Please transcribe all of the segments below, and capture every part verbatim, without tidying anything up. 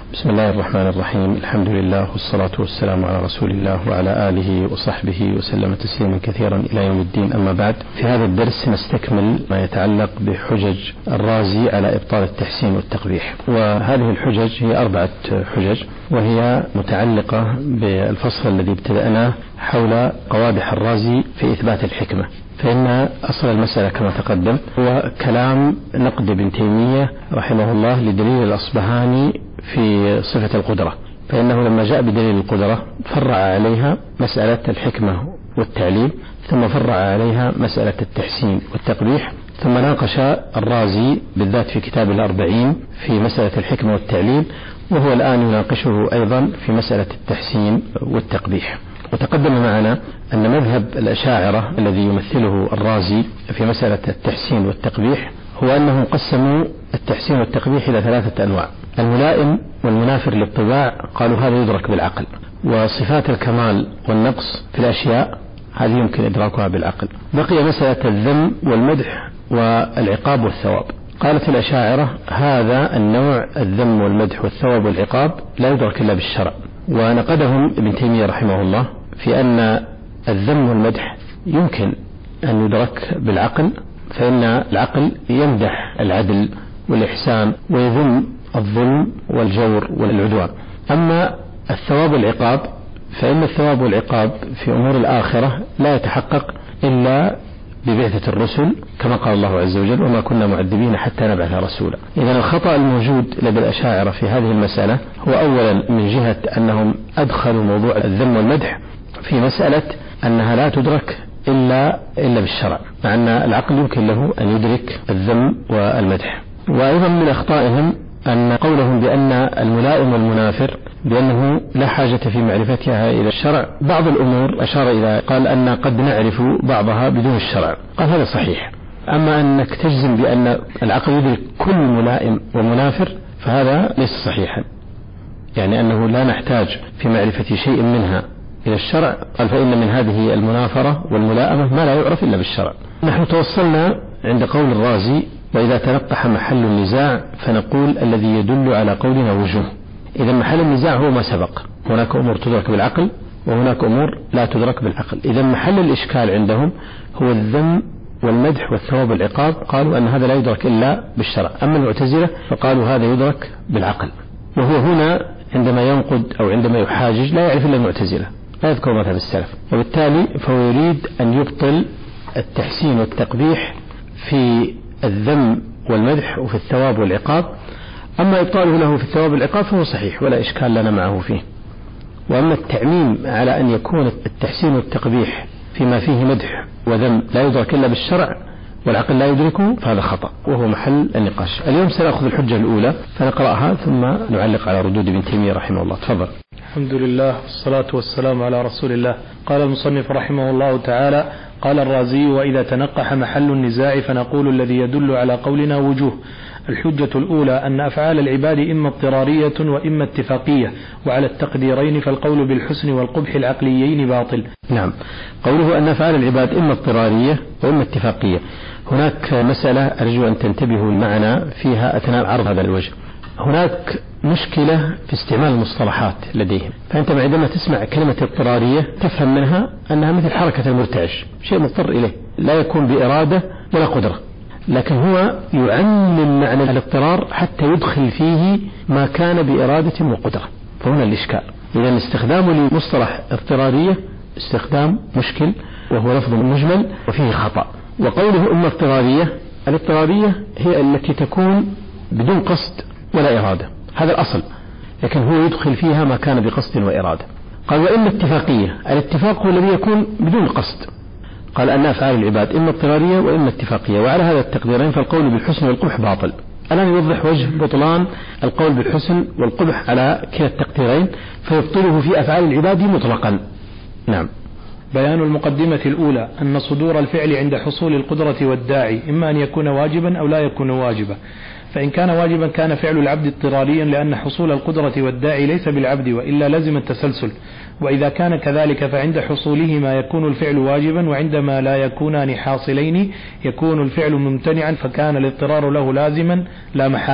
بسم الله الرحمن الرحيم. الحمد لله والصلاة والسلام على رسول الله وعلى آله وصحبه وسلم تسليما كثيرا إلى يوم الدين. أما بعد، في هذا الدرس نستكمل ما يتعلق بحجج الرازي على إبطال التحسين والتقبيح. وهذه الحجج هي أربعة حجج، وهي متعلقة بالفصل الذي ابتدأناه حول قوادح الرازي في إثبات الحكمة. فإن أصل المسألة كما تقدم هو كلام نقد ابن تيمية رحمه الله لدليل الأصبهاني في صفة القدرة، فإنه لما جاء بدليل القدرة فرع عليها مسألة الحكمة والتعليم، ثم فرع عليها مسألة التحسين والتقبيح، ثم ناقش الرازي بالذات في كتاب الأربعين في مسألة الحكمة والتعليم، وهو الآن يناقشه أيضا في مسألة التحسين والتقبيح. وتقدم معنا أن مذهب الأشاعرة الذي يمثله الرازي في مسألة التحسين والتقبيح هو أنهم قسموا التحسين والتقبيح إلى ثلاثة أنواع: الملائم والمنافر للطباع، قالوا هذا يدرك بالعقل، وصفات الكمال والنقص في الأشياء هذه يمكن إدراكها بالعقل. بقي مسألة الذم والمدح والعقاب والثواب، قالت الأشاعرة هذا النوع الذم والمدح والثواب والعقاب لا يدرك إلا بالشرع. ونقدهم ابن تيمية رحمه الله في أن الذم والمدح يمكن أن يدرك بالعقل، فإن العقل يمدح العدل والإحسان ويذم الظلم والجور والعدوان. أما الثواب والعقاب فإن الثواب والعقاب في أمور الآخرة لا يتحقق إلا ببعثة الرسل، كما قال الله عز وجل: وما كنا معذبين حتى نبعث رسولا. إذن الخطأ الموجود لدى الأشاعرة في هذه المسألة هو أولا من جهة أنهم أدخلوا موضوع الذم والمدح في مسألة أنها لا تدرك إلا إلا بالشرع، مع أن العقل يمكن له أن يدرك الذم والمدح. وأيضا من أخطائهم أن قولهم بأن الملائم والمنافر بأنه لا حاجة في معرفتها إلى الشرع. بعض الأمور أشار إلى قال أن قد نعرف بعضها بدون الشرع، قال هذا صحيح. أما أنك تجزم بأن العقل يدرك كل ملائم ومنافر فهذا ليس صحيحا، يعني أنه لا نحتاج في معرفة شيء منها إلى الشرع. قال فإن من هذه المنافرة والملائمة ما لا يعرف إلا بالشرع. نحن توصلنا عند قول الرازي: وإذا تنقح محل النزاع فنقول الذي يدل على قولنا وجوه. إذا محل النزاع هو ما سبق، هناك أمور تدرك بالعقل وهناك أمور لا تدرك بالعقل. إذا محل الإشكال عندهم هو الذم والمدح والثواب والعقاب، قالوا أن هذا لا يدرك إلا بالشرع. أما المعتزلة فقالوا هذا يدرك بالعقل، وهو هنا عندما ينقد أو عندما يحاجج لا يعرف إلا المعتزلة، لا يذكر مذهب السلف، وبالتالي فهو يريد أن يبطل التحسين والتقبيح في الذم والمدح وفي الثواب والعقاب. أما إبطاله له في الثواب والعقاب فهو صحيح ولا إشكال لنا معه فيه. وأما التعميم على أن يكون التحسين والتقبيح فيما فيه مدح وذم لا يدرك إلا بالشرع والعقل لا يدركه فهذا خطأ، وهو محل النقاش. اليوم سنأخذ الحجة الأولى فنقرأها ثم نعلق على ردود ابن تيمية رحمه الله. تفضل. الحمد لله والصلاة والسلام على رسول الله. قال المصنف رحمه الله تعالى: قال الرازي: وإذا تنقح محل النزاع فنقول الذي يدل على قولنا وجوه. الحجة الأولى أن أفعال العباد إما اضطرارية وإما اتفاقية، وعلى التقديرين فالقول بالحسن والقبح العقليين باطل. نعم، قوله أن أفعال العباد إما اضطرارية وإما اتفاقية، هناك مسألة أرجو أن تنتبهوا معنا فيها أثناء عرض هذا الوجه. هناك مشكلة في استعمال المصطلحات لديهم، فأنت عندما تسمع كلمة اضطرارية تفهم منها أنها مثل حركة المرتعش، شيء مضطر إليه لا يكون بإرادة ولا قدرة، لكن هو يعمم معنى الاضطرار حتى يدخل فيه ما كان بإرادة وقدرة، فهنا الإشكال. إذا استخدامه لمصطلح اضطرارية استخدام مشكل، وهو لفظ مجمل وفيه خطأ. وقوله إما اضطرارية، الاضطرارية هي التي تكون بدون قصد ولا إرادة، هذا الأصل، لكن هو يدخل فيها ما كان بقصد وإرادة. قال وإما اتفاقية، الاتفاق هو الذي يكون بدون قصد. قال أن أفعال العباد إما اضطرارية وإما اتفاقية، وعلى هذا التقديرين فالقول بالحسن والقبح باطل. الآن يوضح وجه بطلان القول بالحسن والقبح على كلا التقديرين، فيبطله في أفعال العباد مطلقا. نعم. بيان المقدمة الأولى أن صدور الفعل عند حصول القدرة والداعي إما أن يكون واجبا أو لا يكون واجبا، فإن كان واجبا كان فعل العبد اضطراريا لأن حصول القدرة والداعي ليس بالعبد وإلا لزم التسلسل، وإذا كان كذلك فعند حصولهما يكون الفعل واجبا، وعندما لا يكونان حاصلين يكون الفعل ممتنعا، فكان الاضطرار له لازما لا محالة.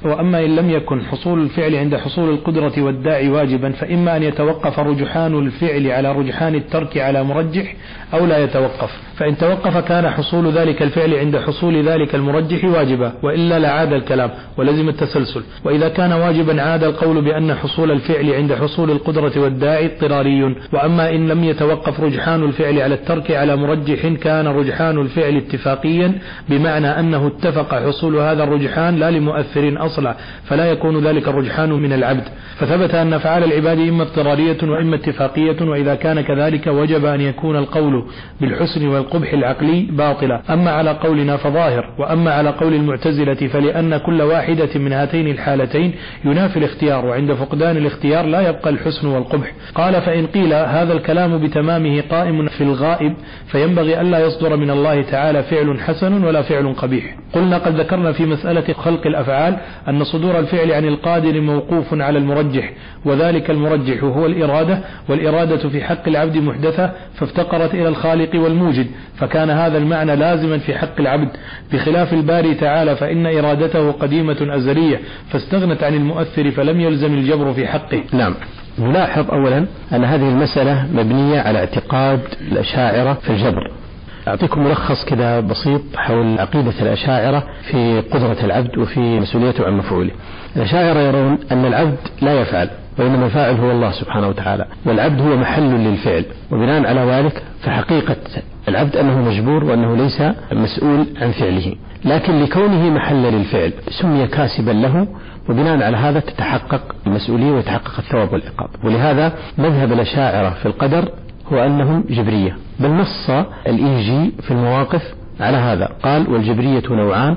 وأما إن لم يكن حصول الفعل عند حصول القدرة والداعي واجبا فإما أن يتوقف رجحان الفعل على رجحان الترك على مرجح أو لا يتوقف، فإن توقف كان حصول ذلك الفعل عند حصول ذلك المرجح واجبا، وإلا لعاد الكلام ولزم التسلسل. وإذا كان واجبا عاد القول بأن حصول الفعل عند حصول القدرة والداعي اضطراري. وأما إن لم يتوقف رجحان الفعل على الترك على مرجح كان رجحان الفعل اتفاقيا، بمعنى أنه اتفق حصول هذا الرجحان لا لمؤثر أصلا، فلا يكون ذلك الرجحان من العبد. فثبت أن أفعال العباد إما اضطرارية وإما اتفاقية، وإذا كان كذلك وجب أن يكون القول بالحسن والقبح العقلي باطلا. أما على قولنا فظاهر. وأما على قول المعتزلة فلأن كل واحدة من هاتين الحالتين ينافي الاختيار، وعند فقدان الاختيار لا يبقى الحسن والقبح. قال فإن قيل هذا الكلام بتمامه قائم في الغائب فينبغي ألا يصدر من الله تعالى فعل حسن ولا فعل قبيح. قلنا قد ذكرنا في مسألة خلق الأفعال أن صدور الفعل عن القادر موقوف على المرجح، وذلك المرجح هو الإرادة، والإرادة في حق العبد محدثة فافتقرت إلى الخالق والموجد، فكان هذا المعنى لازما في حق العبد، بخلاف الباري تعالى فإن إرادته قديمة أزلية فاستغنت عن المؤثر فلم يلزم الجبر في حقه. نعم. نلاحظ أولا أن هذه المسألة مبنية على اعتقاد الأشاعرة في الجبر. أعطيكم ملخص كذا بسيط حول عقيدة الأشاعرة في قدرة العبد وفي مسؤوليته عن مفعوله. الأشاعرة يرون أن العبد لا يفعل، وإنما الفاعل هو الله سبحانه وتعالى، والعبد هو محل للفعل، وبناء على ذلك فحقيقة العبد أنه مجبور وأنه ليس مسؤول عن فعله، لكن لكونه محل للفعل سمي كاسبا له، وبناء على هذا تتحقق المسؤولية ويتحقق الثواب والعقاب. ولهذا مذهب الأشاعرة في القدر هو أنهم جبرية، بل نص الإيجي في المواقف على هذا، قال والجبرية نوعان،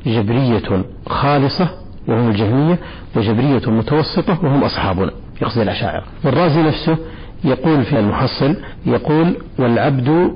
جبرية خالصة وهم الجهمية، وجبرية متوسطة وهم أصحابنا، يقصد الأشاعرة. والرازي نفسه يقول في المحصل، يقول والعبد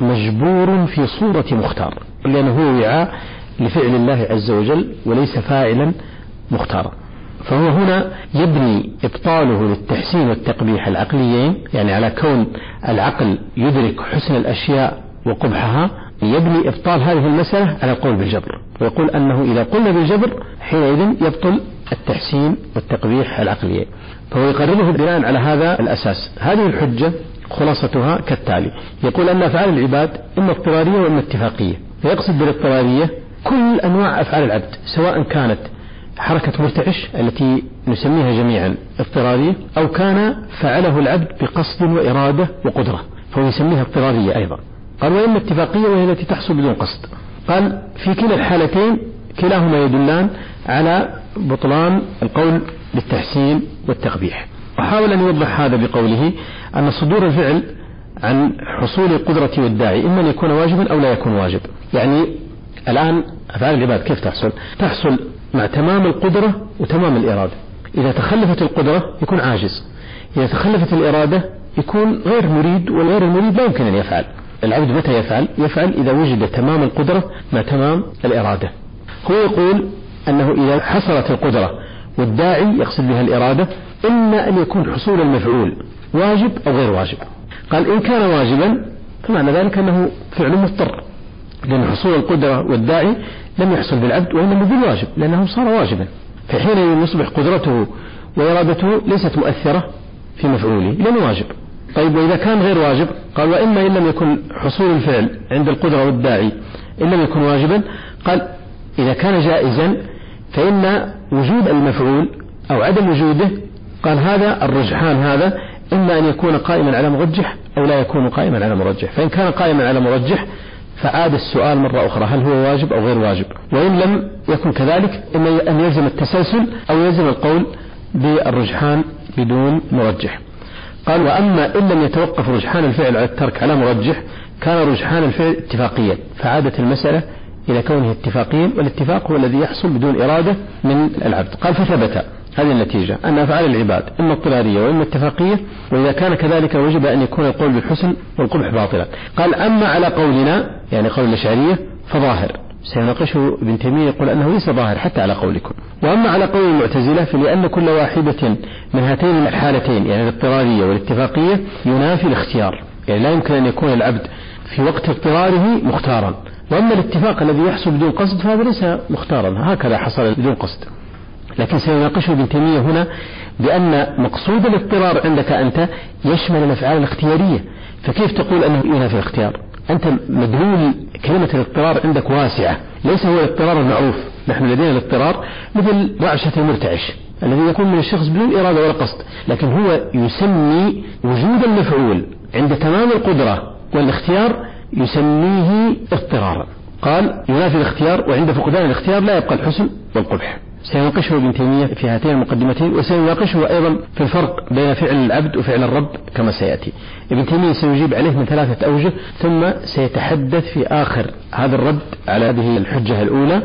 مجبور في صورة مختار، لأنه هو وعاء لفعل الله عز وجل وليس فاعلا مختارا. فهو هنا يبني إبطاله للتحسين والتقبيح العقليين، يعني على كون العقل يدرك حسن الأشياء وقبحها، يبني إبطال هذه المسألة على القول بالجبر، ويقول أنه إذا قلنا بالجبر حينئذ يبطل التحسين والتقبيح العقليين، فهو يقرره بناء على هذا الأساس. هذه الحجة خلاصتها كالتالي: يقول أن أفعال العباد إما اضطرارية وإما اتفاقية، فيقصد بالاضطرارية كل أنواع أفعال العبد، سواء كانت حركة مرتعش التي نسميها جميعا اضطرارية، أو كان فعله العبد بقصد وإرادة وقدرة فهو يسميها اضطرارية أيضا. قال وإما اتفاقية وهي التي تحصل بدون قصد. قال في كلا الحالتين كلاهما يدلان على بطلان القول بالتحسين والتقبيح. وحاول أن يوضح هذا بقوله أن صدور الفعل عن حصول القدرة والداعي إما أن يكون واجبا أو لا يكون واجب. يعني الآن أفعال العباد كيف تحصل؟ تحصل مع تمام القدرة وتمام الإرادة. إذا تخلفت القدرة يكون عاجز، إذا تخلفت الإرادة يكون غير مريد، والغير المريد لا يمكن أن يفعل. العبد متى يفعل؟ يفعل إذا وجد تمام القدرة مع تمام الإرادة. هو يقول أنه إذا حصلت القدرة والداعي يقصد بها الإرادة، إما أن يكون حصول المفعول واجب أو غير واجب. قال إن كان واجبا فمعنى ذلك أنه فعل مضطر، لأن حصول القدرة والداعي لم يحصل بالعبد وإنما بالواجب، لأنه صار واجبا، فحين يصبح قدرته وإرادته ليست مؤثرة في مفعوله لأنه واجب. طيب وإذا كان غير واجب؟ قال وإما إن لم يكن حصول الفعل عند القدرة والداعي إن لم يكن واجبا، قال إذا كان جائزا فإن وجود المفعول أو عدم وجوده، قال هذا الرجحان هذا إما أن يكون قائما على مرجح أو لا يكون قائما على مرجح. فإن كان قائما على مرجح فعاد السؤال مرة أخرى هل هو واجب أو غير واجب، وإن لم يكن كذلك إما أن يلزم التسلسل أو يلزم القول بالرجحان بدون مرجح. قال وأما إن لم يتوقف رجحان الفعل على الترك على مرجح كان رجحان الفعل اتفاقيا، فعادت المسألة إلى كونه اتفاقيا، والاتفاق هو الذي يحصل بدون إرادة من العبد. قال فثبت هذه النتيجة أن أفعال العباد إما اضطرارية وإما اتفاقية، وإذا كان كذلك وجب أن يكون القول بالحسن والقبح باطلا. قال أما على قولنا يعني قول الأشعرية فظاهر، سيناقشه ابن تيمية يقول أنه ليس ظاهر حتى على قولكم. وأما على قول المعتزلة فلأن كل واحدة من هاتين الحالتين يعني الاضطرارية والاتفاقية ينافي الاختيار، يعني لا يمكن أن يكون العبد في وقت اضطراره مختارا، وأما الاتفاق الذي يحصل بدون قصد فهذا ليس مختارا، هكذا حصل بدون قصد. لكن سيناقشه ابن تيمية هنا بأن مقصود الاضطرار عندك أنت يشمل الأفعال الاختيارية، فكيف تقول أنه ينافي الاختيار؟ أنت مدلول كلمة الاضطرار عندك واسعة، ليس هو الاضطرار المعروف. نحن لدينا الاضطرار مثل رعشة المرتعش الذي يكون من الشخص بدون إرادة ولا قصد، لكن هو يسمي وجود المفعول عند تمام القدرة والاختيار يسميه اضطرارا. قال ينافي الاختيار، وعند فقدان الاختيار لا يبقى الحسن والقبح. سيناقشه ابن تيمية في هاتين المقدمتين، وسيناقشه أيضا في الفرق بين فعل العبد وفعل الرب كما سيأتي. ابن تيمية سيجيب عليه من ثلاثة أوجه، ثم سيتحدث في آخر هذا الرد على هذه الحجة الأولى،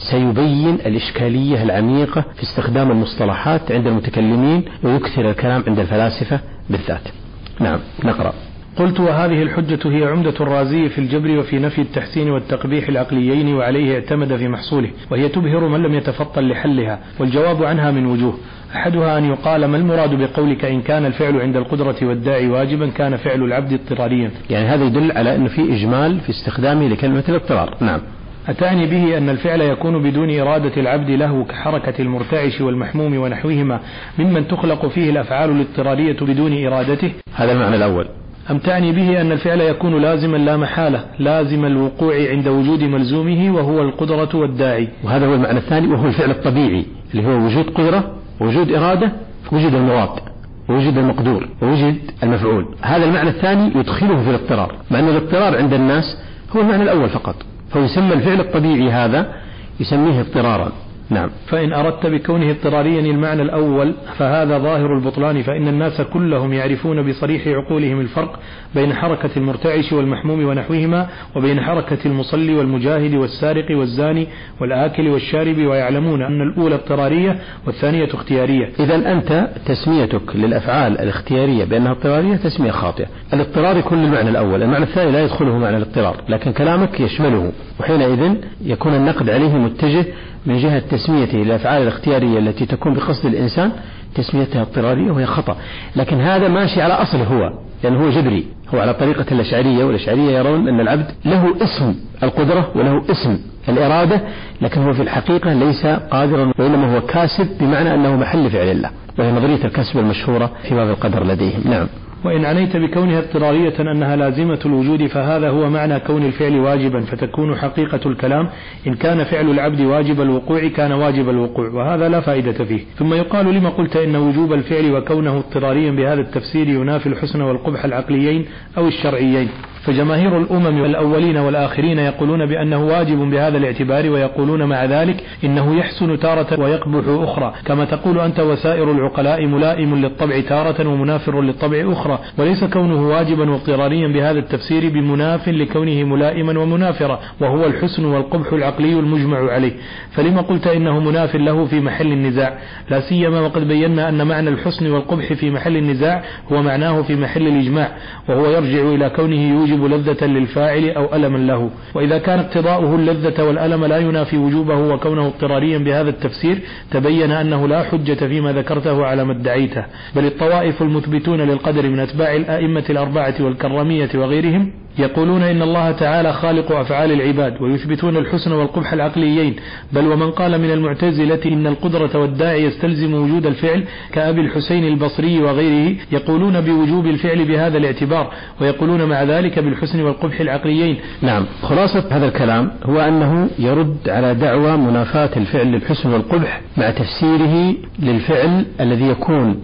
سيبين الإشكالية العميقة في استخدام المصطلحات عند المتكلمين ويكثر الكلام عند الفلاسفة بالذات. نعم نقرأ. قلت وهذه الحجة هي عمدة الرازي في الجبر وفي نفي التحسين والتقبيح العقليين، وعليه اعتمد في محصوله، وهي تبهر من لم يتفطن لحلها. والجواب عنها من وجوه، أحدها أن يقال ما المراد بقولك إن كان الفعل عند القدرة والداعي واجبا كان فعل العبد اضطراريا؟ يعني هذا يدل على أنه في إجمال في استخدامه لكلمة الاضطرار. نعم. أتعني به أن الفعل يكون بدون إرادة العبد له كحركة المرتعش والمحموم ونحوهما ممن تخلق فيه الأفعال الاضطرارية بدون إرادته؟ هذا المعنى الأول. أم تعني به أن الفعل يكون لازما لا محالة، لازم الوقوع عند وجود ملزومه وهو القدرة والداعي؟ وهذا هو المعنى الثاني، وهو الفعل الطبيعي اللي هو وجود قدرة ووجود إرادة، وجود المراد ووجود المقدور ووجود المفعول. هذا المعنى الثاني يدخله في الاضطرار، مع أن الاضطرار عند الناس هو المعنى الأول فقط، فهو يسمى الفعل الطبيعي هذا يسميه اضطرارا. نعم. فإن أردت بكونه اضطراريا المعنى الأول فهذا ظاهر البطلان، فإن الناس كلهم يعرفون بصريح عقولهم الفرق بين حركة المرتعش والمحموم ونحوهما وبين حركة المصلي والمجاهد والسارق والزاني والآكل والشارب، ويعلمون أن الأولى اضطرارية والثانية اختيارية. إذا أنت تسميتك للأفعال الاختيارية بأنها اضطرارية تسمية خاطئة. الاضطرار يكون المعنى الأول، المعنى الثاني لا يدخله معنى الاضطرار، لكن كلامك يشمله، وحينئذ يكون النقد عليه متجه من جهة تسميته للأفعال الاختيارية التي تكون بقصد الإنسان تسميتها اضطرارية وهي خطأ. لكن هذا ماشي على أصل هو، لأنه هو جبري، هو على طريقة الأشعرية، والأشعرية يرون أن العبد له اسم القدرة وله اسم الإرادة، لكن هو في الحقيقة ليس قادرا، وإنما هو كاسب بمعنى أنه محل فعل الله، وهي نظرية الكسب المشهورة في باب القدر لديهم. نعم. وإن عنيت بكونها اضطرارية أنها لازمة الوجود فهذا هو معنى كون الفعل واجبا، فتكون حقيقة الكلام إن كان فعل العبد واجب الوقوع كان واجب الوقوع، وهذا لا فائدة فيه. ثم يقال لما قلت إن وجوب الفعل وكونه اضطراريا بهذا التفسير ينافي الحسن والقبح العقليين أو الشرعيين؟ فجماهير الأمم الأولين والآخرين يقولون بأنه واجب بهذا الاعتبار، ويقولون مع ذلك إنه يحسن تارة ويقبح أخرى، كما تقول أنت وسائر العقلاء ملائم للطبع تارة ومنافر للطبع أخرى، وليس كونه واجبا واضطراريا بهذا التفسير بمناف لكونه ملائما ومنافرا، وهو الحسن والقبح العقلي المجمع عليه. فلما قلت إنه مناف له في محل النزاع، لا سيما وقد بينا أن معنى الحسن والقبح في محل النزاع هو معناه في محل الإجماع، وهو يرجع إلى كونه يوجب لذة للفاعل أو ألما له. وإذا كان اقتضاؤه اللذة والألم لا ينافي وجوبه وكونه اضطراريا بهذا التفسير تبين أنه لا حجة فيما ذكرته على ما ادعيته، بل الطوائف المثبتون للقدر من أتباع الآئمة الأربعة والكرامية وغيرهم يقولون إن الله تعالى خالق أفعال العباد، ويثبتون الحسن والقبح العقليين. بل ومن قال من المعتزلة إن القدرة والداعي يستلزم وجود الفعل كأبي الحسين البصري وغيره يقولون بوجوب الفعل بهذا الاعتبار، ويقولون مع ذلك بالحسن والقبح العقليين. نعم. خلاصة هذا الكلام هو أنه يرد على دعوى منافاة الفعل للحسن والقبح مع تفسيره للفعل الذي يكون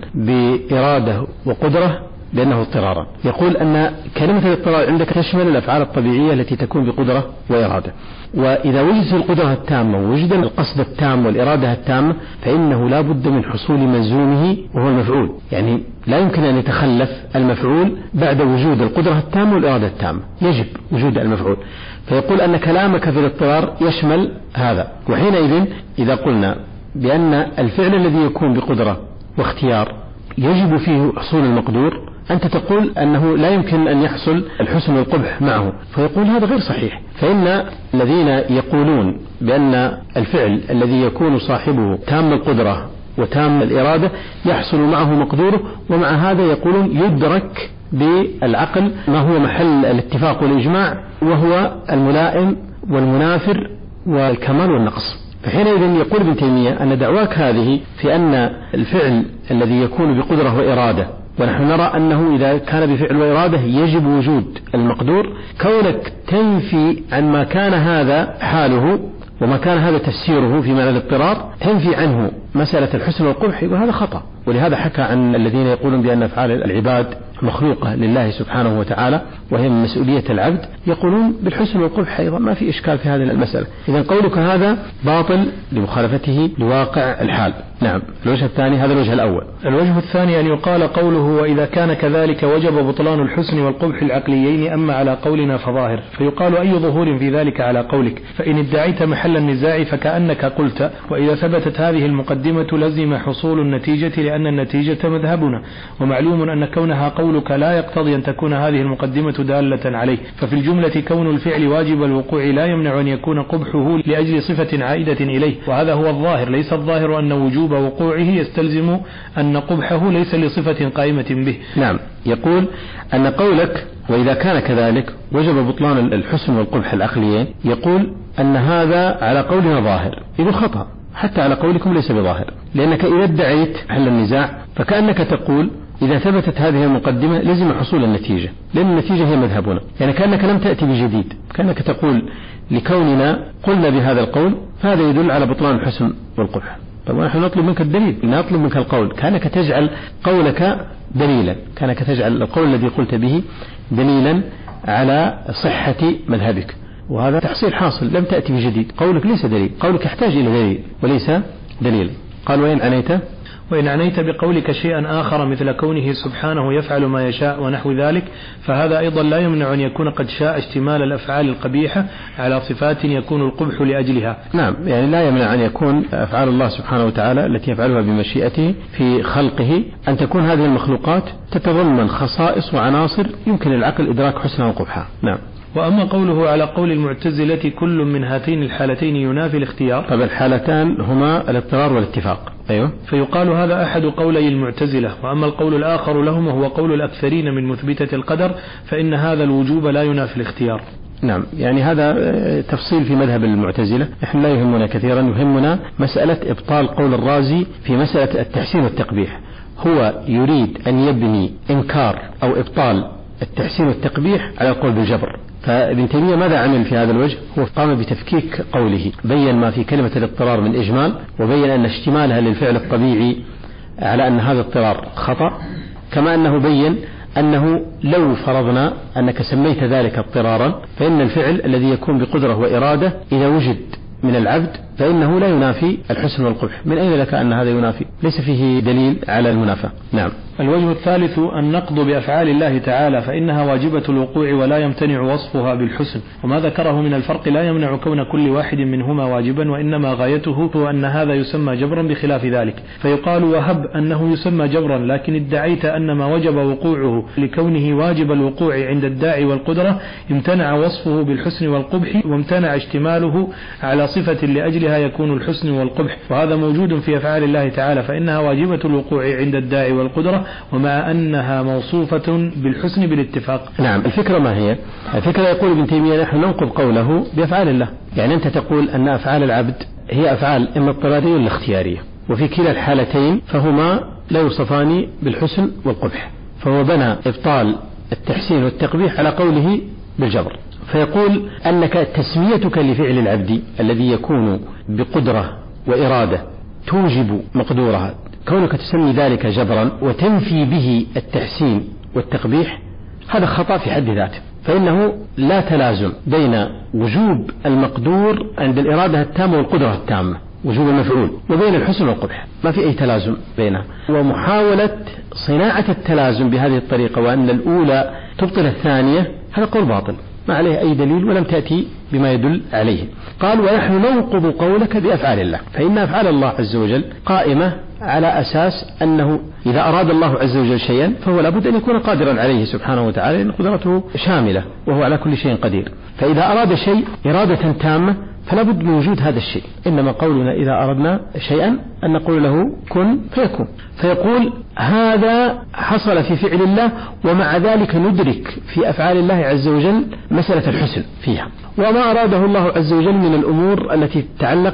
بإرادة وقدرة بأنه اضطرارا. يقول أن كلمة الاضطرار عندك تشمل الأفعال الطبيعية التي تكون بقدرة وإرادة، وإذا وجدت القدرة التامة ووجد القصد التام والإرادة التامة فإنه لا بد من حصول ملزومه وهو المفعول، يعني لا يمكن أن يتخلف المفعول بعد وجود القدرة التامة والإرادة التامة، يجب وجود المفعول. فيقول أن كلامك في الاضطرار يشمل هذا. وحينئذ إذا قلنا بأن الفعل الذي يكون بقدرة واختيار يجب فيه حصول المقدور، أنت تقول أنه لا يمكن أن يحصل الحسن والقبح معه، فيقول هذا غير صحيح. فإن الذين يقولون بأن الفعل الذي يكون صاحبه تام القدرة وتام الإرادة يحصل معه مقدوره، ومع هذا يقولون يدرك بالعقل ما هو محل الاتفاق والإجماع، وهو الملائم والمنافر والكمال والنقص. فحينئذ يقول ابن تيمية أن دعواك هذه في أن الفعل الذي يكون بقدرة وإرادة، ونحن نرى أنه إذا كان بفعل وإرادة يجب وجود المقدور، كونك تنفي عن ما كان هذا حاله وما كان هذا تفسيره في معنى الاضطرار، تنفي عنه مسألة الحسن والقبح، يقول هذا خطأ. ولهذا حكى عن الذين يقولون بأن أفعال العباد مخلوقة لله سبحانه وتعالى وهي من مسؤولية العبد، يقولون بالحسن والقبح أيضا، ما في إشكال في هذه المسألة. إذن قولك هذا باطل لمخالفته لواقع الحال. نعم. الوجه الثاني، هذا الوجه الأول. الوجه الثاني أن يقال قوله وإذا كان كذلك وجب بطلان الحسن والقبح العقليين، أما على قولنا فظاهر. فيقال أي ظهور في ذلك على قولك؟ فإن ادعيت محل النزاع فكأنك قلت وإذا ثبتت هذه المقدمة لزم حصول النتيجة لأن النتيجة مذهبنا، ومعلوم أن كونها قولك لا يقتضي أن تكون هذه المقدمة دالة عليه. ففي الجملة كون الفعل واجب الوقوع لا يمنع أن يكون قبحه لأجل صفة عائدة إليه، وهذا هو الظاهر. ليس الظاهر أن وجوب وقوعه يستلزم أن قبحه ليس لصفة قائمة به. نعم. يقول أن قولك وإذا كان كذلك وجب بطلان الحسن والقبح العقليين، يقول أن هذا على قولنا ظاهر، يقول خطأ حتى على قولكم ليس بظاهر، لأنك إذا ادعيت حل النزاع فكأنك تقول إذا ثبتت هذه المقدمة لازم حصول النتيجة، لأن النتيجة هي مذهبنا، يعني كأنك لم تأتي بجديد، كأنك تقول لكوننا قلنا بهذا القول فهذا يدل على بطلان الحسن والقبح. طب نحن نطلب منك الدليل، نطلب منك القول، كأنك تجعل قولك دليلا، كأنك تجعل القول الذي قلت به دليلا على صحة مذهبك، وهذا تحصيل حاصل، لم تأتي بجديد، قولك ليس دليل، قولك يحتاج إلى دليل وليس دليل. قال وإن عنيت وإن عنيت بقولك شيئا آخر مثل كونه سبحانه يفعل ما يشاء ونحو ذلك، فهذا أيضا لا يمنع أن يكون قد شاء اشتمال الأفعال القبيحة على صفات يكون القبح لأجلها. نعم، يعني لا يمنع أن يكون أفعال الله سبحانه وتعالى التي يفعلها بمشيئته في خلقه أن تكون هذه المخلوقات تتضمن خصائص وعناصر يمكن العقل إدراك حسنها وقبحها. نعم. وأما قوله على قول المعتزلة كل من هاتين الحالتين ينافي الاختيار، طب الحالتان هما الاضطرار والاتفاق. أيوه. فيقال هذا أحد قولي المعتزلة. وأما القول الآخر لهم وهو قول الأكثرين من مثبتة القدر فإن هذا الوجوب لا ينافي الاختيار. نعم، يعني هذا تفصيل في مذهب المعتزلة، نحن لا يهمنا كثيرا، يهمنا مسألة إبطال قول الرازي في مسألة التحسين والتقبيح. هو يريد أن يبني إنكار أو إبطال التحسين والتقبيح على القول بالجبر. فابن تيمية ماذا عمل في هذا الوجه؟ هو قام بتفكيك قوله، بين ما في كلمة الاضطرار من إجمال، وبين أن اشتمالها للفعل الطبيعي على أن هذا اضطرار خطأ، كما أنه بين أنه لو فرضنا أنك سميت ذلك اضطرارا فإن الفعل الذي يكون بقدرة وإرادة إذا وجد من العبد فإنه لا ينافي الحسن والقبح. من أين لك أن هذا ينافي؟ ليس فيه دليل على المنافاة. نعم. الوجه الثالث النقض بأفعال الله تعالى، فإنها واجبة الوقوع ولا يمتنع وصفها بالحسن، وما ذكره من الفرق لا يمنع كون كل واحد منهما واجبا، وإنما غايته هو أن هذا يسمى جبرا بخلاف ذلك. فيقال وهب أنه يسمى جبرا، لكن ادعيت أن ما وجب وقوعه لكونه واجب الوقوع عند الداعي والقدرة امتنع وصفه بالحسن والقبح، وامتنع اشتماله على صفة لأجلها يكون الحسن والقبح، وهذا موجود في أفعال الله تعالى، فإنها واجبة الوقوع عند الداعي والقدرة ومع أنها موصوفة بالحسن بالاتفاق. نعم. الفكرة ما هي؟ الفكرة يقول ابن تيمية نحن ننقض قوله بأفعال الله، يعني أنت تقول أن أفعال العبد هي أفعال إما اضطرارية ولا اختيارية، وفي كلا الحالتين فهما لا يوصفان بالحسن والقبح، فهو بنى إبطال التحسين والتقبيح على قوله بالجبر. فيقول أنك تسميتك لفعل العبد الذي يكون بقدرة وإرادة توجب مقدورها، كونك تسمي ذلك جبرا وتنفي به التحسين والتقبيح، هذا خطأ في حد ذاته، فإنه لا تلازم بين وجوب المقدور عند الإرادة التامة والقدرة التامة، وجوب المفعول، وبين الحسن والقبح، ما في أي تلازم بينها. ومحاولة صناعة التلازم بهذه الطريقة وأن الأولى تبطل الثانية هذا قول باطل ما عليه أي دليل ولم تأتي بما يدل عليه. قال ونحن ننقض قولك بأفعال الله، فإن أفعال الله عز وجل قائمة على أساس أنه إذا أراد الله عز وجل شيئا فهو لابد أن يكون قادرا عليه سبحانه وتعالى، لأن قدرته شاملة وهو على كل شيء قدير. فإذا أراد شيء إرادة تامة فلا بد من وجود هذا الشيء، إنما قولنا إذا أردنا شيئا أن نقول له كن فيكون. فيقول هذا حصل في فعل الله، ومع ذلك ندرك في أفعال الله عز وجل مسألة الحسن فيها، وما أراده الله عز وجل من الأمور التي تتعلق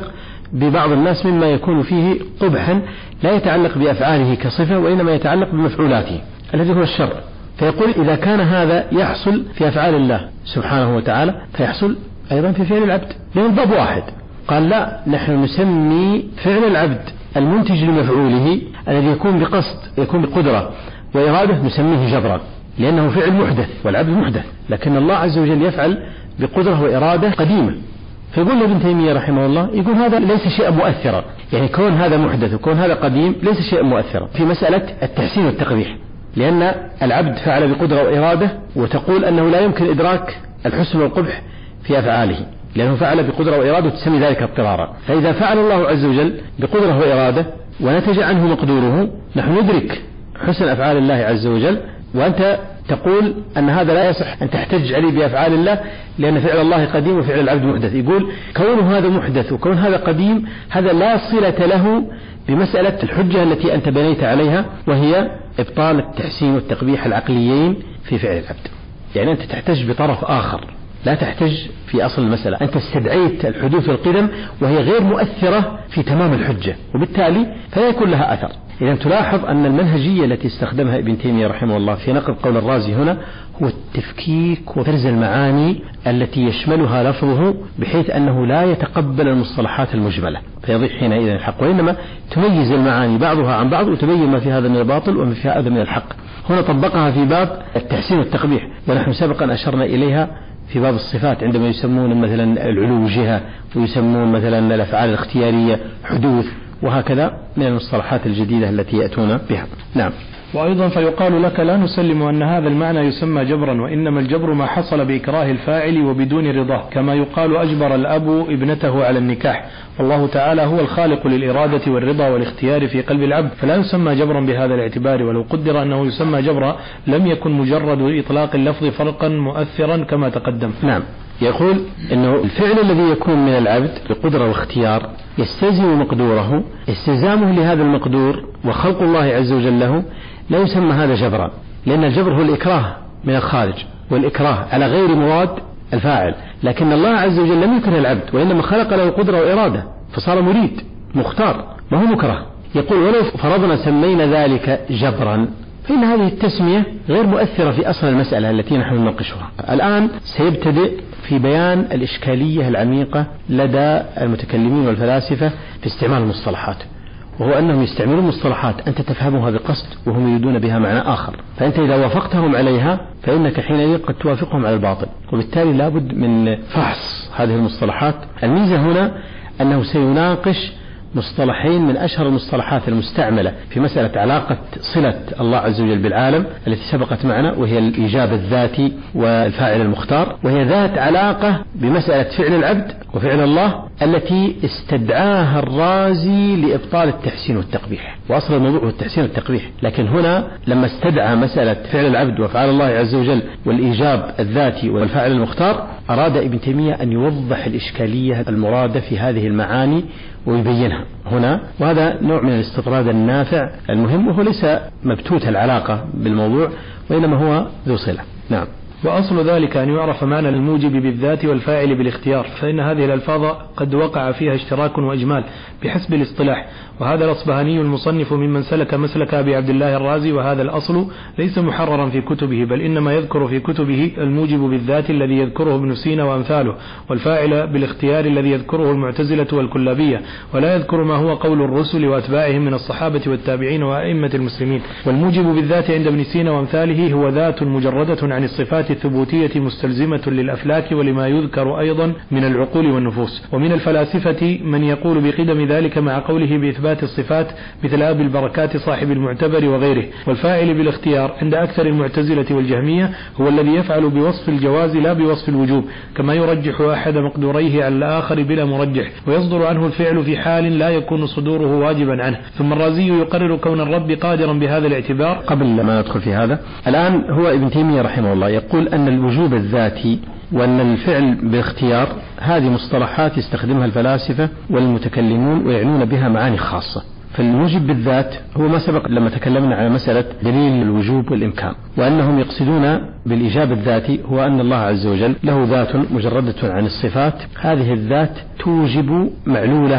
ببعض الناس مما يكون فيه قبحا لا يتعلق بأفعاله كصفة، وإنما يتعلق بمفعولاته الذي هو الشر. فيقول إذا كان هذا يحصل في أفعال الله سبحانه وتعالى فيحصل أيضا في فعل العبد، لأن الباب واحد. قال لا، نحن نسمي فعل العبد المنتج لمفعوله الذي يكون بقصد، يكون بقدرة وإرادة، نسميه جبرا، لأنه فعل محدث والعبد محدث، لكن الله عز وجل يفعل بقدرة وإرادة قديمة. فيقول ابن تيمية رحمه الله، يقول هذا ليس شيئا مؤثرا، يعني كون هذا محدث وكون هذا قديم ليس شيئا مؤثرا في مسألة التحسين والتقبيح، لأن العبد فعل بقدرة وإرادة، وتقول أنه لا يمكن إدراك الحسن والقبح في أفعاله لأنه فعل بقدرة وإرادة، وتسمي ذلك اضطرارا. فإذا فعل الله عز وجل بقدرة وإرادة ونتج عنه مقدوره، نحن ندرك حسن أفعال الله عز وجل، وأنت تقول أن هذا لا يصح أن تحتج عليه بأفعال الله لأن فعل الله قديم وفعل العبد محدث. يقول كون هذا محدث وكون هذا قديم هذا لا صلة له بمسألة الحجة التي أنت بنيت عليها، وهي إبطال التحسين والتقبيح العقليين في فعل العبد. يعني أنت تحتج بطرف آخر، لا تحتج في أصل المسألة، أنت استدعيت الحدوث والقدم وهي غير مؤثرة في تمام الحجة، وبالتالي فلا يكون لها أثر. إذا تلاحظ أن المنهجية التي استخدمها ابن تيمية رحمه الله في نقد قول الرازي هنا هو التفكيك وفرز المعاني التي يشملها لفظه، بحيث أنه لا يتقبل المصطلحات المجملة فيضيع حينئذ الحق، وإنما تميز المعاني بعضها عن بعض وتبين ما في هذا من الباطل وما في هذا من الحق. هنا طبقها في باب التحسين والتقبيح، ونحن سبقا أشرنا إليها في باب الصفات عندما يسمون مثلا العلو جهة، ويسمون مثلا الأفعال الاختيارية حدوث، وهكذا من المصطلحات الجديدة التي يأتون بها. نعم. وأيضا فيقال لك لا نسلم أن هذا المعنى يسمى جبرا، وإنما الجبر ما حصل بإكراه الفاعل وبدون رضاه، كما يقال أجبر الأب ابنته على النكاح، والله تعالى هو الخالق للإرادة والرضا والاختيار في قلب العبد، فلا يسمى جبرا بهذا الاعتبار. ولو قدر أنه يسمى جبرا لم يكن مجرد إطلاق اللفظ فرقا مؤثرا كما تقدم. نعم. يقول إنه الفعل الذي يكون من العبد بقدرة واختيار يستلزم مقدوره، استلزامه لهذا المقدور وخلق الله عز وجل له لا يسمى هذا جبرا، لأن الجبر هو الإكراه من الخارج، والإكراه على غير مراد الفاعل، لكن الله عز وجل لم يكره العبد وإنما خلق له قدرة وإرادة فصار مريد مختار ما هو مكره. يقول ولو فرضنا سمينا ذلك جبرا فإن هذه التسمية غير مؤثرة في أصل المسألة التي نحن نناقشها. الآن سيبتدئ في بيان الإشكالية العميقة لدى المتكلمين والفلاسفة في استعمال المصطلحات، وهو أنهم يستعملون مصطلحات أنت تفهمها بقصد وهم يريدون بها معنى آخر، فأنت إذا وافقتهم عليها فإنك حينئذ قد توافقهم على الباطل، وبالتالي لابد من فحص هذه المصطلحات. الميزة هنا أنه سيناقش مصطلحين من أشهر المصطلحات المستعملة في مسألة علاقة صلة الله عز وجل بالعالم التي سبقت معنا، وهي الإيجاب الذاتي والفاعل المختار، وهي ذات علاقة بمسألة فعل العبد وفعل الله التي استدعاها الرازي لإبطال التحسين والتقبيح، وأصل الموضوع هو التحسين والتقبيح، لكن هنا لما استدعى مسألة فعل العبد وفعل الله عز وجل والإيجاب الذاتي والفاعل المختار أراد ابن تيمية أن يوضح الإشكالية المرادة في هذه المعاني ويبينها هنا، وهذا نوع من الاستطراد النافع المهم، وهو ليس مبتوت العلاقة بالموضوع وإنما هو ذو صلة. نعم. وأصل ذلك أن يعرف معنى الموجب بالذات والفاعل بالاختيار، فإن هذه الألفاظ قد وقع فيها اشتراك وإجمال بحسب الاصطلاح، وهذا الأصبهاني المصنف ممن سلك مسلك أبي عبد الله الرازي، وهذا الأصل ليس محررا في كتبه، بل إنما يذكر في كتبه الموجب بالذات الذي يذكره ابن سينا وأمثاله، والفاعل بالاختيار الذي يذكره المعتزلة والكلابية، ولا يذكر ما هو قول الرسل وأتباعهم من الصحابة والتابعين وأئمة المسلمين. والموجب بالذات عند ابن سينا وأمثاله هو ذات مجردة عن الصفات الثبوتية مستلزمة للأفلاك ولما يذكر أيضا من العقول والنفوس. ومن الفلاسفة من يقول بقدم ذلك مع قوله بإثبات الصفات مثل أبي البركات صاحب المعتبر وغيره. والفاعل بالاختيار عند أكثر المعتزلة والجهمية هو الذي يفعل بوصف الجواز لا بوصف الوجوب، كما يرجح أحد مقدوريه على الآخر بلا مرجح، ويصدر عنه الفعل في حال لا يكون صدوره واجبا عنه. ثم الرازي يقرر كون الرب قادرا بهذا الاعتبار. قبل ما ندخل في هذا، الآن هو ابن تيمية رحمه الله يقول أن الوجوب الذاتي وأن الفعل باختيار هذه مصطلحات يستخدمها الفلاسفة والمتكلمون ويعنون بها معاني خاصة. فالموجب بالذات هو ما سبق لما تكلمنا على مسألة دليل الوجوب والإمكان، وأنهم يقصدون بالإيجاب الذاتي هو أن الله عز وجل له ذات مجردة عن الصفات، هذه الذات توجب معلولها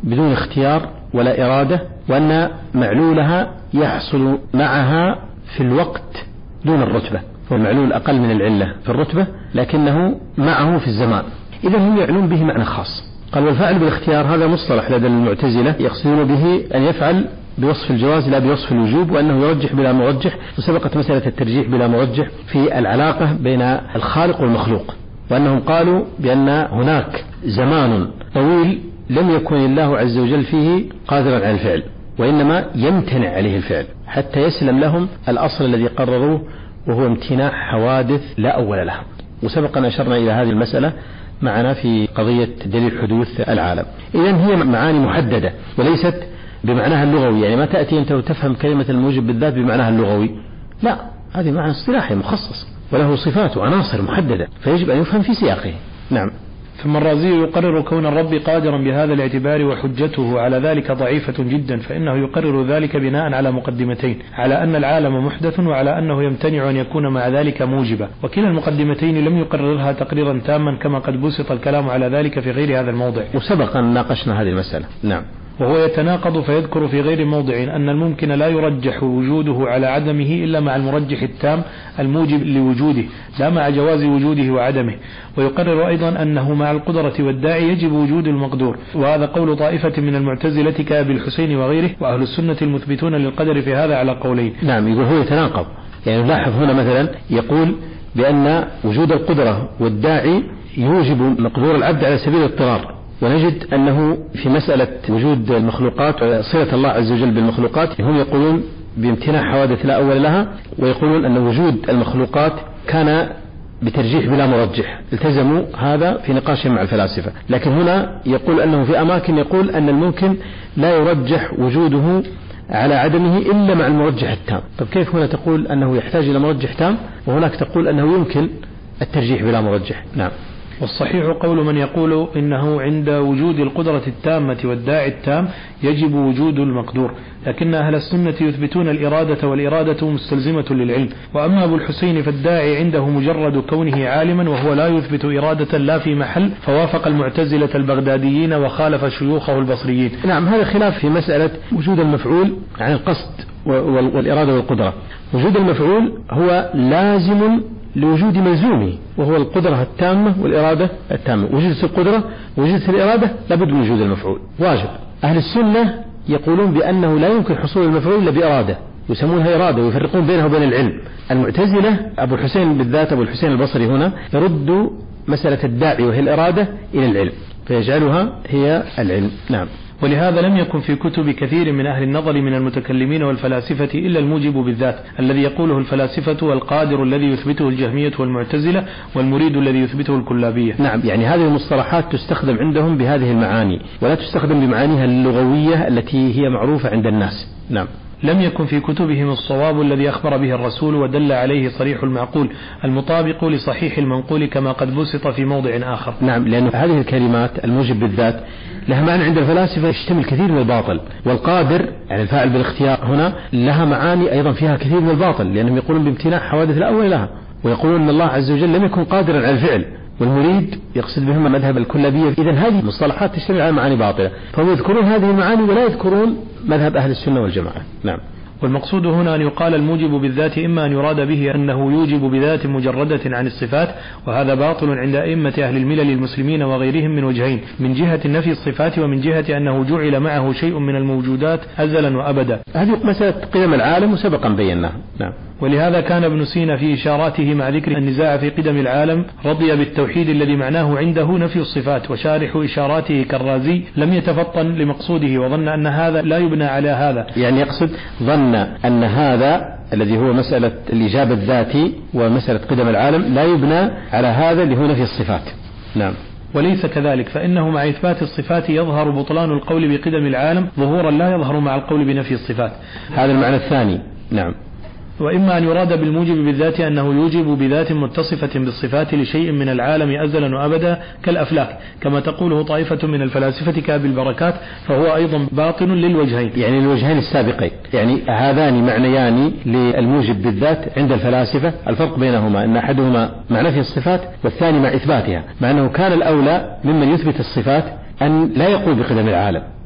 بدون اختيار ولا إرادة، وأن معلولها يحصل معها في الوقت دون الرتبة، والمعلول أقل من العلة في الرتبة لكنه معه في الزمان، إذا هم يعنون به معنى خاص. قال والفاعل بالاختيار هذا مصطلح لدى المعتزلة يقصدون به أن يفعل بوصف الجواز لا بوصف الوجوب، وأنه يرجح بلا مرجح، وسبقت مسألة الترجيح بلا مرجح في العلاقة بين الخالق والمخلوق، وأنهم قالوا بأن هناك زمان طويل لم يكن الله عز وجل فيه قادرا على الفعل، وإنما يمتنع عليه الفعل حتى يسلم لهم الأصل الذي قرروه وهو امتناع حوادث لا أول لها. وسبق أن أشرنا إلى هذه المسألة معنا في قضية دليل حدوث العالم. إذن هي معاني محددة وليست بمعناها اللغوي، يعني ما تأتي أنت وتفهم كلمة الموجب بالذات بمعناها اللغوي، لا، هذه معنى اصطلاحي مخصص وله صفات وعناصر محددة فيجب أن يفهم في سياقه. نعم. ثم الرازي يقرر كون الرب قادرا بهذا الاعتبار، وحجته على ذلك ضعيفة جدا، فإنه يقرر ذلك بناء على مقدمتين، على أن العالم محدث وعلى أنه يمتنع أن يكون مع ذلك موجبا، وكلا المقدمتين لم يقررها تقريرا تاما كما قد بسط الكلام على ذلك في غير هذا الموضع، وسبق أن ناقشنا هذه المسألة. نعم. وهو يتناقض فيذكر في غير موضع أن الممكن لا يرجح وجوده على عدمه إلا مع المرجح التام الموجب لوجوده لا مع جواز وجوده وعدمه، ويقرر أيضا أنه مع القدرة والداعي يجب وجود المقدور، وهذا قول طائفة من المعتزلة كأبي الحسين وغيره، وأهل السنة المثبتون للقدر في هذا على قولين. نعم، يقول هو يتناقض، يعني نلاحظ هنا مثلا يقول بأن وجود القدرة والداعي يوجب مقدور العبد على سبيل الاضطرار، ونجد أنه في مسألة وجود المخلوقات صلة الله عز وجل بالمخلوقات هم يقولون بامتناع حوادث لا أول لها، ويقولون أن وجود المخلوقات كان بترجيح بلا مرجح، التزموا هذا في نقاشهم مع الفلاسفة. لكن هنا يقول أنه في أماكن يقول أن الممكن لا يرجح وجوده على عدمه إلا مع المرجح التام. طب كيف هنا تقول أنه يحتاج إلى مرجح تام وهناك تقول أنه يمكن الترجيح بلا مرجح؟ نعم. والصحيح قول من يقول إنه عند وجود القدرة التامة والداعي التام يجب وجود المقدور، لكن أهل السنة يثبتون الإرادة، والإرادة مستلزمة للعلم. وأما أبو الحسين فالداعي عنده مجرد كونه عالما، وهو لا يثبت إرادة لا في محل، فوافق المعتزلة البغداديين وخالف شيوخه البصريين. نعم، هذا خلاف في مسألة وجود المفعول عن القصد والإرادة والقدرة. وجود المفعول هو لازم لوجود ملزومه وهو القدرة التامة والإرادة التامة. وجدت القدرة وجدت الإرادة لابد من وجود المفعول واجب. أهل السنة يقولون بأنه لا يمكن حصول المفعول إلا بإرادة، يسمونها إرادة ويفرقون بينها وبين العلم. المعتزلة أبو الحسين بالذات أبو الحسين البصري هنا يرد مسألة الداعي وهي الإرادة إلى العلم فيجعلها هي العلم. نعم. ولهذا لم يكن في كتب كثير من أهل النظر من المتكلمين والفلاسفة إلا الموجب بالذات الذي يقوله الفلاسفة، والقادر الذي يثبته الجهمية والمعتزلة، والمريد الذي يثبته الكلابية. نعم، يعني هذه المصطلحات تستخدم عندهم بهذه المعاني ولا تستخدم بمعانيها اللغوية التي هي معروفة عند الناس. نعم. لم يكن في كتبهم الصواب الذي أخبر به الرسول ودل عليه صريح المعقول المطابق لصحيح المنقول كما قد بسط في موضع آخر. نعم، لأن هذه الكلمات الموجب بالذات لها معنى عند الفلاسفة يشتمل كثير من الباطل، والقادر يعني الفاعل بالاختيار هنا لها معاني أيضا فيها كثير من الباطل، لأنهم يقولون بامتناع حوادث لا أول لها، ويقولون أن الله عز وجل لم يكن قادرا على الفعل، والمريد يقصد بهم مذهب الكلابية. إذن هذه مصطلحات تشتمل على معاني باطلة، فهم يذكرون هذه المعاني ولا يذكرون مذهب أهل السنة والجماعة. نعم. والمقصود هنا أن يقال الموجب بالذات إما أن يراد به أنه يوجب بذات مجردة عن الصفات، وهذا باطل عند أئمة أهل الملل المسلمين وغيرهم من وجهين: من جهة نفي الصفات، ومن جهة أنه جعل معه شيء من الموجودات أزلا وأبدا. هذه مسألة قدم العالم وسبقا بيناها. نعم. ولهذا كان ابن سينا في إشاراته مع ذكر النزاع في قدم العالم رضي بالتوحيد الذي معناه عنده نفي الصفات، وشارح إشاراته كالرازي لم يتفطن لمقصوده وظن أن هذا لا يبنى على هذا، يعني يقصد ظن أن هذا الذي هو مسألة الإجابة الذاتي ومسألة قدم العالم لا يبنى على هذا اللي هو نفي الصفات. نعم. وليس كذلك، فإنه مع إثبات الصفات يظهر بطلان القول بقدم العالم ظهورا لا يظهر مع القول بنفي الصفات. هذا المعنى الثاني. نعم. وإما أن يراد بالموجب بالذات أنه يوجب بذات متصفة بالصفات لشيء من العالم أزلا وأبدا كالأفلاك، كما تقوله طائفة من الفلاسفة كأبي البركات، فهو أيضا باطن للوجهين، يعني الوجهين السابقين. يعني هذان معنيان للموجب بالذات عند الفلاسفة، الفرق بينهما أن أحدهما مع نفي الصفات والثاني مع إثباتها، مع أنه كان الأولى ممن يثبت الصفات أن لا يقول بقدم العالم،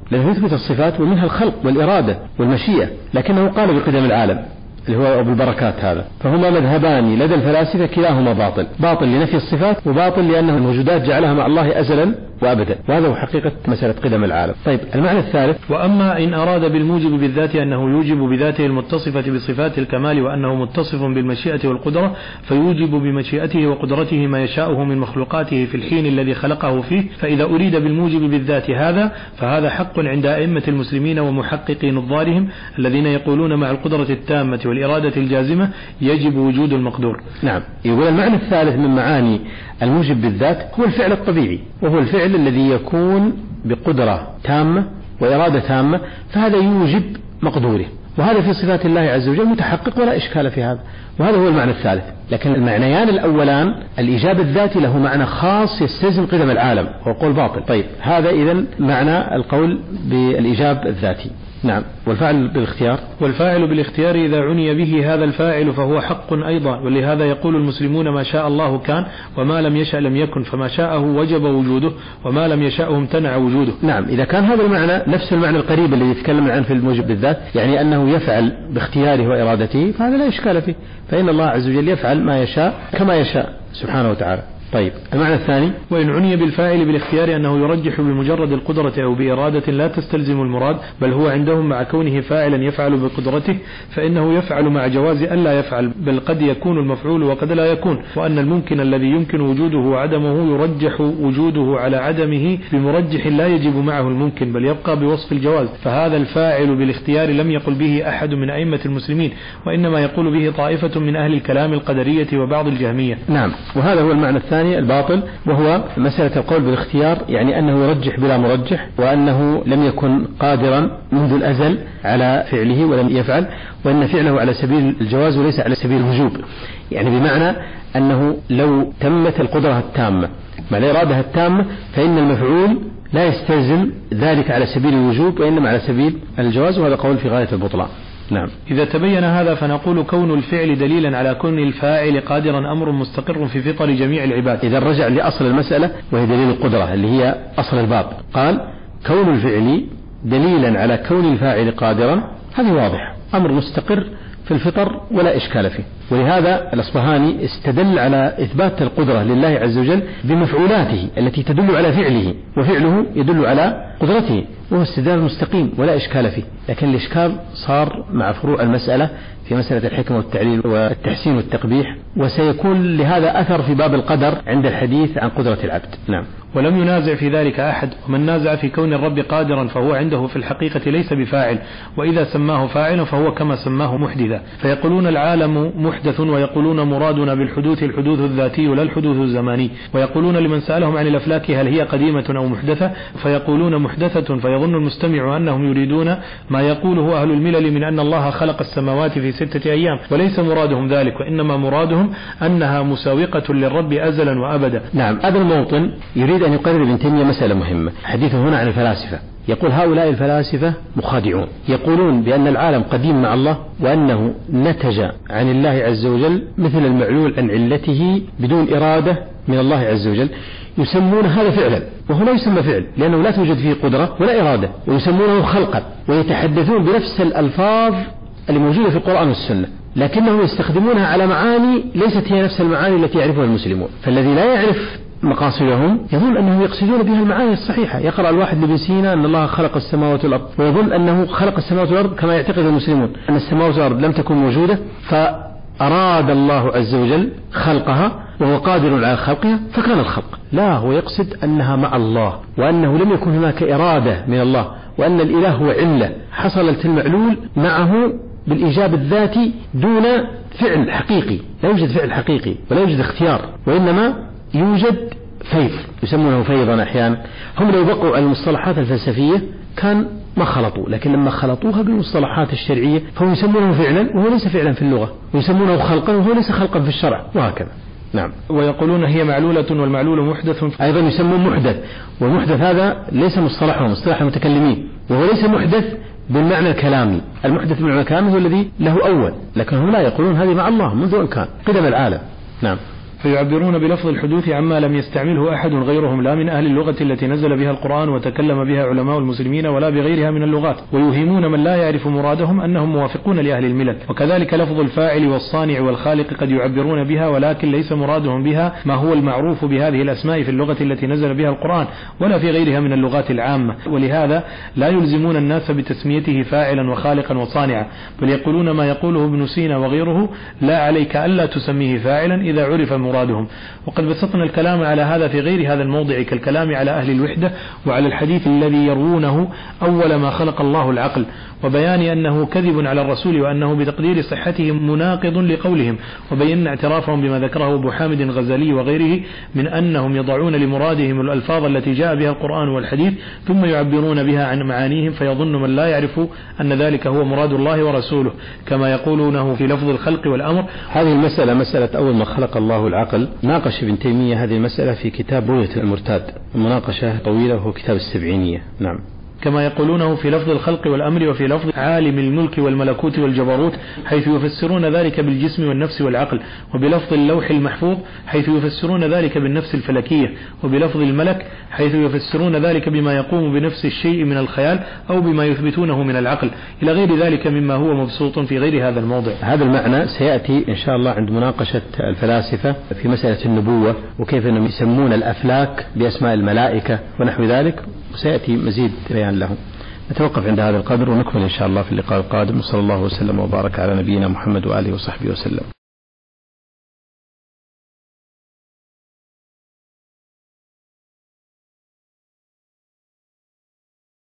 لأنه يثبت الصفات ومنها الخلق والإرادة والمشيئة، لكنه قال بقدم العالم اللي هو أبو البركات هذا. فهما مذهبان لدى الفلاسفة كلاهما باطل، باطل لنفي الصفات وباطل لأنه الموجودات جعلها مع الله أزلا وأبدا، وهذا هو حقيقة مسألة قدم العالم. طيب المعنى الثالث: وأما إن أراد بالموجب بالذات أنه يوجب بذاته المتصفة بصفات الكمال وأنه متصف بالمشيئة والقدرة فيوجب بمشيئته وقدرته ما يشاءه من مخلوقاته في الحين الذي خلقه فيه، فإذا أريد بالموجب بالذات هذا فهذا حق عند أئمة المسلمين ومحققي نظارهم الذين يقولون مع القدرة التامة والإرادة الجازمة يجب وجود المقدور. نعم، يقول المعنى الثالث من معاني الموجب بالذات هو الفعل الطبيعي، وهو الفعل الذي يكون بقدرة تامة وإرادة تامة، فهذا يوجب مقدوره، وهذا في صفات الله عز وجل متحقق ولا إشكال في هذا، وهذا هو المعنى الثالث. لكن المعنيان الأولان الإيجاب الذاتي له معنى خاص يستلزم قدم العالم، هو قول باطل. طيب هذا إذن معنى القول بالإيجاب الذاتي. نعم. والفاعل بالاختيار والفاعل بالاختيار إذا عني به هذا الفاعل فهو حق أيضا، ولهذا يقول المسلمون ما شاء الله كان وما لم يشأ لم يكن، فما شاءه وجب وجوده وما لم يشأه امتنع وجوده. نعم، إذا كان هذا المعنى نفس المعنى القريب الذي يتكلم عنه في الموجب بالذات، يعني أنه يفعل باختياره وإرادته، فهذا لا إشكال فيه، فإن الله عز وجل يفعل ما يشاء كما يشاء سبحانه وتعالى. طيب المعنى الثاني: وإن عني بالفاعل بالاختيار أنه يرجح بمجرد القدرة أو بإرادة لا تستلزم المراد، بل هو عندهم مع كونه فاعلا يفعل بقدرته فإنه يفعل مع جواز ألا يفعل، بل قد يكون المفعول وقد لا يكون، وأن الممكن الذي يمكن وجوده وعدمه يرجح وجوده على عدمه بمرجح لا يجب معه الممكن بل يبقى بوصف الجواز، فهذا الفاعل بالاختيار لم يقل به أحد من أئمة المسلمين، وإنما يقول به طائفة من أهل الكلام القدرية وبعض الجهمية. نعم، وهذا هو المعنى الثاني الباطل، وهو مسألة القول بالاختيار، يعني أنه يرجح بلا مرجح، وأنه لم يكن قادرا منذ الأزل على فعله ولم يفعل، وأن فعله على سبيل الجواز وليس على سبيل الوجوب، يعني بمعنى أنه لو تمت القدرة التامة مع الإرادة التامة فإن المفعول لا يستلزم ذلك على سبيل الوجوب وإنما على سبيل الجواز، وهذا قول في غاية البطلان. نعم. إذا تبين هذا فنقول كون الفعل دليلا على كون الفاعل قادرا أمر مستقر في فطر جميع العباد. إذا رجع لأصل المسألة وهي دليل القدرة اللي هي أصل الباب، قال كون الفعل دليلا على كون الفاعل قادرا، هذا واضح، أمر مستقر في الفطر ولا إشكال فيه. ولهذا الأصبهاني استدل على إثبات القدرة لله عز وجل بمفعولاته التي تدل على فعله، وفعله يدل على قدرته، وهو استدلال مستقيم ولا إشكال فيه. لكن الإشكال صار مع فروع المسألة في مسألة الحكمة والتعليل والتحسين والتقبيح، وسيكون لهذا أثر في باب القدر عند الحديث عن قدرة العبد. نعم. ولم ينازع في ذلك أحد، ومن نازع في كون الرب قادرا فهو عنده في الحقيقة ليس بفاعل، وإذا سماه فاعلا فهو كما سماه محدثا، فيقولون العالم محدث، ويقولون مرادنا بالحدوث الحدوث الذاتي لا الحدوث الزماني، ويقولون لمن سألهم عن الأفلاك هل هي قديمة أو محدثة فيقولون محدثة، فيظن المستمع أنهم يريدون ما يقوله أهل الملل من أن الله خلق السماوات في ستة أيام، وليس مرادهم ذلك، وإنما مرادهم أنها مساوقة للرب أزلا وأبدا. نعم، هذا الموطن يريد أن يقرر ابن تيمية مسألة مهمة. حديثه هنا عن الفلاسفة، يقول هؤلاء الفلاسفة مخادعون، يقولون بأن العالم قديم مع الله، وأنه نتج عن الله عز وجل مثل المعلول عن علته بدون إرادة من الله عز وجل، يسمون هذا فعلا، وهو لا يسمى فعل لأنه لا توجد فيه قدرة ولا إرادة، ويسمونه خلقا، ويتحدثون بنفس الألفاظ اللي موجودة في القرآن والسنة، لكنهم يستخدمونها على معاني ليست هي نفس المعاني التي يعرفها المسلمون. فالذي لا يعرف مقاصدهم يظن أنهم يقصدون بها المعاني الصحيحة. يقرأ الواحد لابن سينا أن الله خلق السماوات والأرض، ويظن أنه خلق السماوات والأرض كما يعتقد المسلمون أن السماوات والأرض لم تكن موجودة فأراد الله عز وجل خلقها وهو قادر على خلقها فكان الخلق. لا، هو يقصد أنها مع الله، وأنه لم يكن هناك إرادة من الله، وأن الإله هو علة حصلت المعلول معه بالإيجاب الذاتي دون فعل حقيقي. لا يوجد فعل حقيقي ولا يوجد اختيار، وإنما يوجد فيض، يسمونه فيضا أحيانا. هم لو بقوا على المصطلحات الفلسفية كان ما خلطوا، لكن لما خلطوها بالمصطلحات الشرعية فهم يسمونه فعلا وهو ليس فعلا في اللغة، ويسمونه خلقا وهو ليس خلقا في الشرع، وهكذا. نعم. ويقولون هي معلولة والمعلول محدث، أيضا يسمون محدث، والمحدث هذا ليس مصطلحهم، مصطلح المتكلمين، وهو ليس محدث بالمعنى الكلامي. المحدث بالمعنى الكلامي هو الذي له أول، لكن هم لا يقولون هذه مع الله منذ أن كان قدم العالم. نعم. فيعبرون بلفظ الحدوث عما لم يستعمله أحد غيرهم لا من أهل اللغة التي نزل بها القرآن وتكلم بها علماء المسلمين ولا بغيرها من اللغات، ويوهمون من لا يعرف مرادهم أنهم موافقون لأهل الملل. وكذلك لفظ الفاعل والصانع والخالق قد يعبرون بها ولكن ليس مرادهم بها ما هو المعروف بهذه الأسماء في اللغة التي نزل بها القرآن ولا في غيرها من اللغات العامة، ولهذا لا يلزمون الناس بتسميته فاعلا وخالقا وصانعا، بل يقولون ما يقوله ابن سينا وغيره: لا عليك ألا تسميه فاعلا إذا عرف مرادهم. وقد بسطنا الكلام على هذا في غير هذا الموضع كالكلام على أهل الوحدة وعلى الحديث الذي يروونه أول ما خلق الله العقل، وبيان أنه كذب على الرسول وأنه بتقدير صحته مناقض لقولهم، وبينا اعترافهم بما ذكره أبو حامد الغزالي وغيره من أنهم يضعون لمرادهم الألفاظ التي جاء بها القرآن والحديث ثم يعبرون بها عن معانيهم، فيظن من لا يعرف أن ذلك هو مراد الله ورسوله كما يقولونه في لفظ الخلق والأمر. هذه المسألة مسألة أول ما خلق الله العقل، ناقش ابن تيمية هذه المسألة في كتاب رؤية المرتاد، مناقشة طويلة وهو كتاب السبعينية. نعم. كما يقولونه في لفظ الخلق والأمر وفي لفظ عالم الملك والملكوت والجبروت، حيث يفسرون ذلك بالجسم والنفس والعقل، وبلفظ اللوح المحفوظ حيث يفسرون ذلك بالنفس الفلكية، وبلفظ الملك حيث يفسرون ذلك بما يقوم بنفس الشيء من الخيال أو بما يثبتونه من العقل، إلى غير ذلك مما هو مبسوط في غير هذا الموضع. هذا المعنى سيأتي إن شاء الله عند مناقشة الفلاسفة في مسألة النبوة وكيف أنهم يسمون الأفلاك بأسماء الملائكة ونحو ذلك، وسيأتي مزيد بيان لهم. نتوقف عند هذا القدر ونكمل إن شاء الله في اللقاء القادم، وصلى الله وسلم وبارك على نبينا محمد وآله وصحبه وسلم.